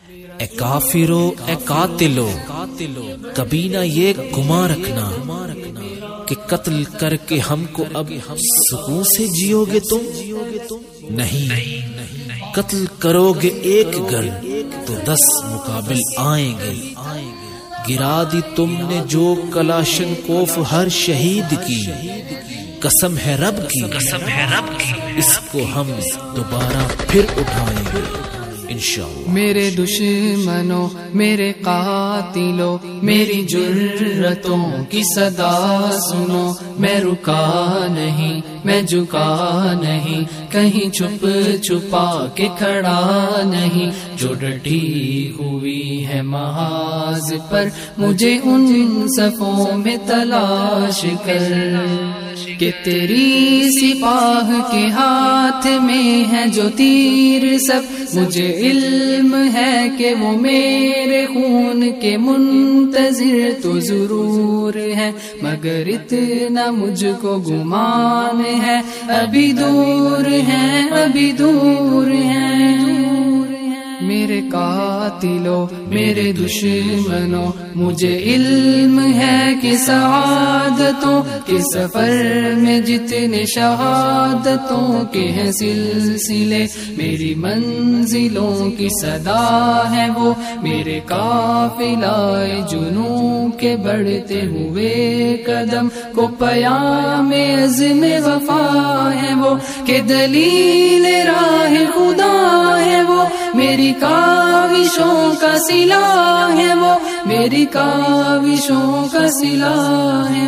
اے کافرو اے قاتلو کبھی نہ یہ گمان رکھنا کہ قتل کر کے ہم کو اب سکون سے جیو گے تم، نہیں، قتل کرو گے ایک گھر تو 10 مقابل آئیں گے، گرا دی تم نے جو کلاشن کوف ہر شہید کی، قسم ہے رب کی اس کو ہم دوبارہ پھر اٹھائیں گے انشاءاللہ۔ میرے دشمنوں میرے قاتلوں میری جرتوں کی صدا سنو، میں رکا نہیں میں جھکا نہیں، کہیں چھپ چھپا کے کھڑا نہیں، جو ڈٹی ہوئی ہے محاذ پر مجھے ان صفوں میں تلاش کر، کہ تیری سپاہ کے ہاتھ میں ہے جو تیر سب، مجھے علم ہے کہ وہ میرے خون کے منتظر تو ضرور ہے، مگر اتنا مجھ کو گمان ہے ابھی دور ہے، ابھی دور ہے۔ میرے قاتلوں میرے دشمنوں مجھے علم ہے کہ سعادتوں کے سفر میں جتنے شہادتوں کے ہیں سلسلے، میری منزلوں کی صدا ہے وہ، میرے قافلہ جنوں کے بڑھتے ہوئے قدم کو پیام عزم وفا ہے وہ، کہ دلیل راہ خدا ہے وہ، میری کاوشوں کا سلاح ہے وہ، میری کاوشوں کا سلاح ہے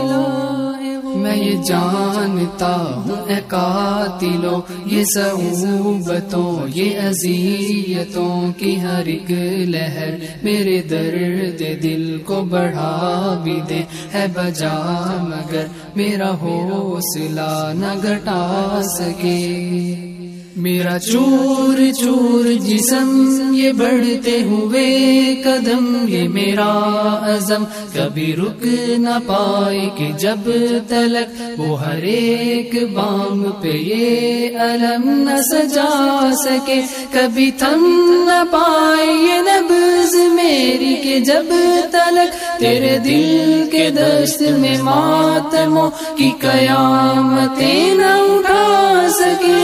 وہ۔ میں یہ جانتا ہوں اے قاتلوں یہ صعوبتوں یہ اذیتوں کی ہر ایک لہر میرے درد دل کو بڑھا بھی دے ہے بجا، مگر میرا حوصلہ نہ گھٹا سکے۔ میرا چور چور جسم یہ بڑھتے ہوئے قدم، یہ میرا عزم کبھی رک نہ پائے کہ جب تلک وہ ہر ایک بام پہ یہ علم نہ سجا سکے، کبھی تھم نہ پائے یہ نبض میری کہ جب تلک تیرے دل کے دست میں ماتموں کی قیامتیں نہ اٹھا سکے۔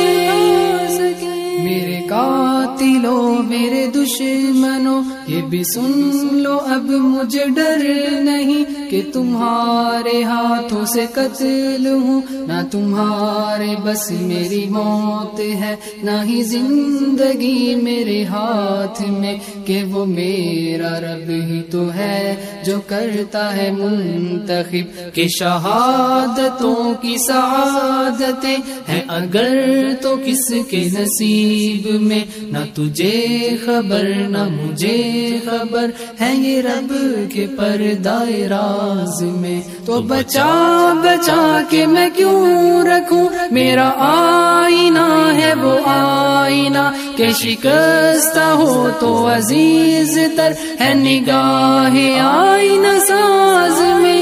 میرے قاتلوں میرے دشمنوں یہ بھی سن لو اب مجھے ڈر نہیں کہ تمہارے ہاتھوں سے قتل ہوں، نہ تمہارے بس میری موت ہے، نہ ہی زندگی میرے ہاتھ میں، کہ وہ میرا رب ہی تو ہے جو کرتا ہے منتخب، کہ شہادتوں کی سعادتیں ہیں اگر تو کس کے نصیب میں، نہ تجھے خبر نہ مجھے خبر ہے یہ رب کے پردہ راز میں، تو بچا بچا کے میں کیوں رکھوں میرا آئینہ ہے وہ آئینہ، کہ شکستہ ہو تو عزیز تر ہے نگاہ آئینہ ساز میں،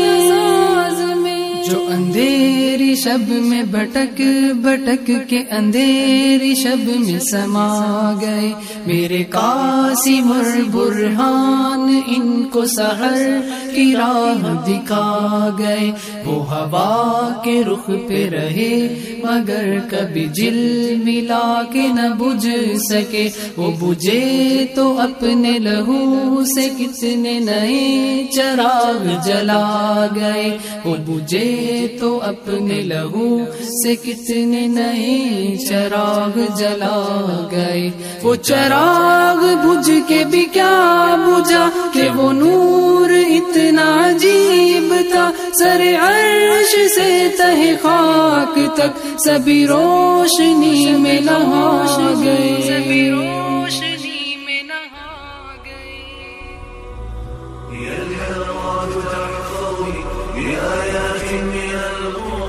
جو اندھیری شب میں بھٹک بھٹک کے اندھیری شب میں سما گئے، میرے قاسم اور برہان ان کو سحر کی راہ دکھا گئے، وہ ہوا کے رخ پہ رہے مگر کبھی جل ملا کے نہ بجھ سکے، وہ بجھے تو اپنے لہو سے کتنے نئے چراغ جلا گئے، وہ بجھے تو اپنے لہو سے کتنے نئے چراغ جلا گئے، وہ چراغ بجھ کے بھی کیا بجھا کہ وہ نور اتنا عجیب تھا، سر عرش سے تہ خاک تک سبھی روشنی میں نہا گئے، سبھی روشنی میں نہا گئے۔ يا الحرات تحفظني بآيات من القرآن